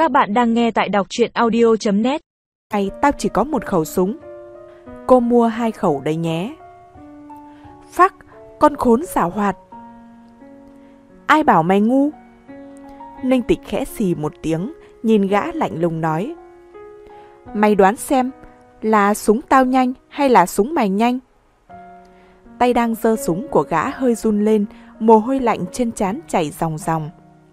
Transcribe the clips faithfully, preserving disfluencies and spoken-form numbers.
Các bạn đang nghe tại đọc truyện audio chấm net. Này, tao chỉ có một khẩu súng. Cô mua hai khẩu đấy nhé. Phắc, con khốn giảo hoạt. Ai bảo mày ngu? Ninh Tịch khẽ xì một tiếng, nhìn gã lạnh lùng nói. Mày đoán xem, là súng tao nhanh hay là súng mày nhanh? Tay đang giơ súng của gã hơi run lên, mồ hôi lạnh trên trán chảy ròng ròng.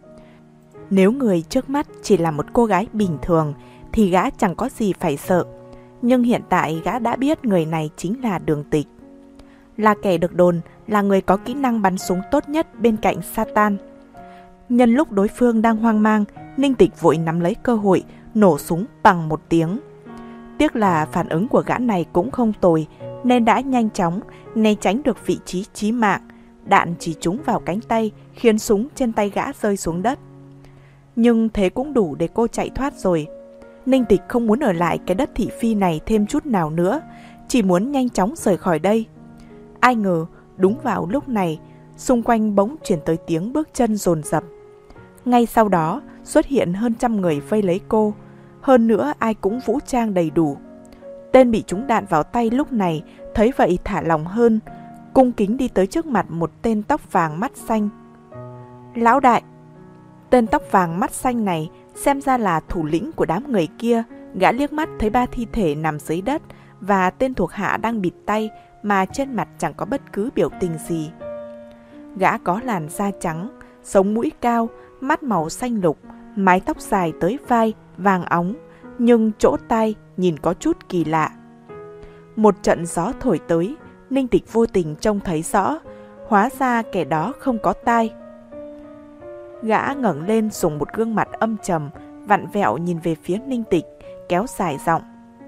Nếu người trước mắt chỉ là một cô gái bình thường thì gã chẳng có gì phải sợ. Nhưng hiện tại gã đã biết người này chính là Đường Tịch. Là kẻ được đồn là người có kỹ năng bắn súng tốt nhất bên cạnh Satan. Nhân lúc đối phương đang hoang mang, Ninh Tịch vội nắm lấy cơ hội nổ súng bằng một tiếng. Tiếc là phản ứng của gã này cũng không tồi nên đã nhanh chóng né tránh được vị trí chí mạng. Đạn chỉ trúng vào cánh tay khiến súng trên tay gã rơi xuống đất. Nhưng thế cũng đủ để cô chạy thoát rồi. Ninh Tịch không muốn ở lại cái đất thị phi này thêm chút nào nữa, chỉ muốn nhanh chóng rời khỏi đây. Ai ngờ đúng vào lúc này, xung quanh bỗng chuyển tới tiếng bước chân dồn dập. Ngay sau đó xuất hiện hơn trăm người vây lấy cô, hơn nữa ai cũng vũ trang đầy đủ. Tên bị trúng đạn vào tay lúc này thấy vậy thả lòng hơn, cung kính đi tới trước mặt một tên tóc vàng mắt xanh. Lão đại! Tên tóc vàng mắt xanh này xem ra là thủ lĩnh của đám người kia. Gã liếc mắt thấy ba thi thể nằm dưới đất và tên thuộc hạ đang bịt tay mà trên mặt chẳng có bất cứ biểu tình gì. Gã có làn da trắng, sống mũi cao, mắt màu xanh lục, mái tóc dài tới vai, vàng óng, nhưng chỗ tai nhìn có chút kỳ lạ. Một trận gió thổi tới, Ninh Tịch vô tình trông thấy rõ, hóa ra kẻ đó không có tai. Gã ngẩng lên dùng một gương mặt âm trầm, vặn vẹo nhìn về phía Ninh Tịch, kéo dài giọng.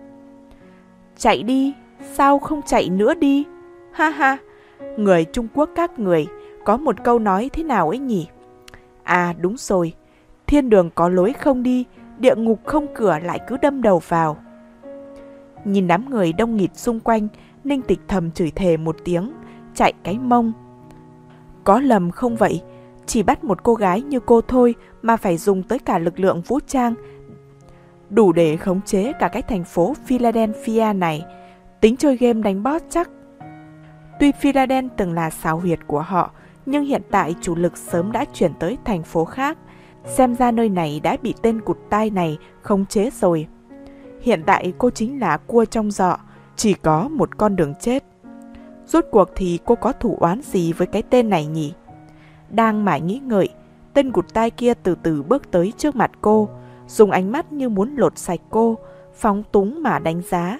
Chạy đi, sao không chạy nữa đi? Ha ha, người Trung Quốc các người có một câu nói thế nào ấy nhỉ? À đúng rồi, thiên đường có lối không đi, địa ngục không cửa lại cứ đâm đầu vào. Nhìn đám người đông nghịt xung quanh, Ninh Tịch thầm chửi thề một tiếng, chạy cái mông. Có lầm không vậy? Chỉ bắt một cô gái như cô thôi mà phải dùng tới cả lực lượng vũ trang, đủ để khống chế cả cái thành phố Philadelphia này. Tính chơi game đánh boss chắc. Tuy Philadelphia từng là xào huyệt của họ, nhưng hiện tại chủ lực sớm đã chuyển tới thành phố khác. Xem ra nơi này đã bị tên cụt tai này khống chế rồi. Hiện tại cô chính là cua trong giọ, chỉ có một con đường chết. Rốt cuộc thì cô có thủ oán gì với cái tên này nhỉ? Đang mải nghĩ ngợi, tên cụt tai kia từ từ bước tới trước mặt cô, dùng ánh mắt như muốn lột sạch cô, phóng túng mà đánh giá.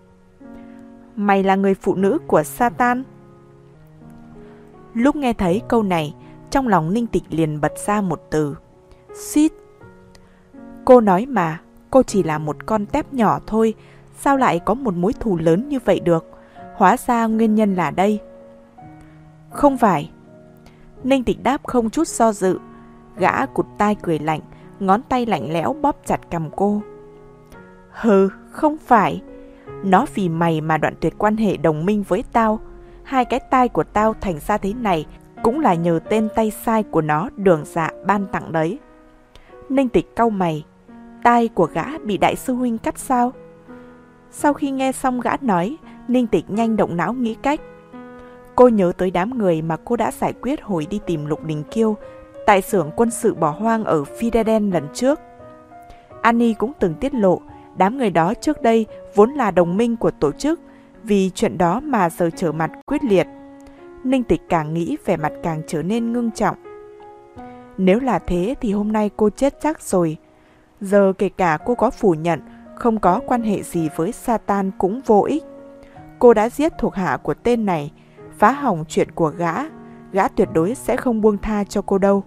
Mày là người phụ nữ của Satan? Lúc nghe thấy câu này, trong lòng Ninh Tịch liền bật ra một từ. Shit! Cô nói mà, cô chỉ là một con tép nhỏ thôi, sao lại có một mối thù lớn như vậy được? Hóa ra nguyên nhân là đây. Không phải. Ninh Tịch đáp không chút do dự. Gã cụt tai cười lạnh, ngón tay lạnh lẽo bóp chặt cằm cô. Hừ, không phải. Nó vì mày mà đoạn tuyệt quan hệ đồng minh với tao. Hai cái tai của tao thành ra thế này cũng là nhờ tên tay sai của nó Đường Dạ ban tặng đấy. Ninh Tịch cau mày. Tai của gã bị đại sư huynh cắt sao? Sau khi nghe xong gã nói, Ninh Tịch nhanh động não nghĩ cách. Cô nhớ tới đám người mà cô đã giải quyết hồi đi tìm Lục Đình Kiêu tại xưởng quân sự bỏ hoang ở Philadelphia lần trước. Annie cũng từng tiết lộ đám người đó trước đây vốn là đồng minh của tổ chức, vì chuyện đó mà giờ trở mặt quyết liệt. Ninh Tịch càng nghĩ vẻ mặt càng trở nên ngưng trọng. Nếu là thế thì hôm nay cô chết chắc rồi. Giờ kể cả cô có phủ nhận không có quan hệ gì với Satan cũng vô ích. Cô đã giết thuộc hạ của tên này, phá hỏng chuyện của gã. Gã tuyệt đối sẽ không buông tha cho cô đâu.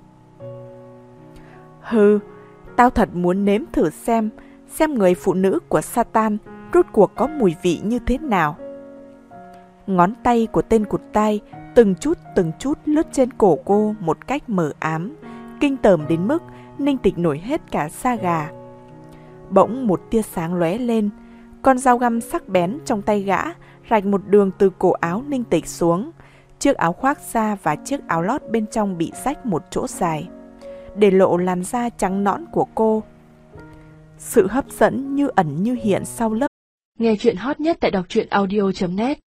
Hừ, tao thật muốn nếm thử xem, xem người phụ nữ của Satan rốt cuộc có mùi vị như thế nào. Ngón tay của tên cụt tai từng chút từng chút lướt trên cổ cô một cách mờ ám, kinh tởm đến mức Ninh Tịch nổi hết cả da gà. Bỗng một tia sáng lóe lên, con dao găm sắc bén trong tay gã rạch một đường từ cổ áo Ninh Tịch xuống. Chiếc áo khoác da và chiếc áo lót bên trong bị rách một chỗ dài, để lộ làn da trắng nõn của cô. Sự hấp dẫn như ẩn như hiện sau lớp. Nghe chuyện hot nhất tại đọc truyện audio chấm net.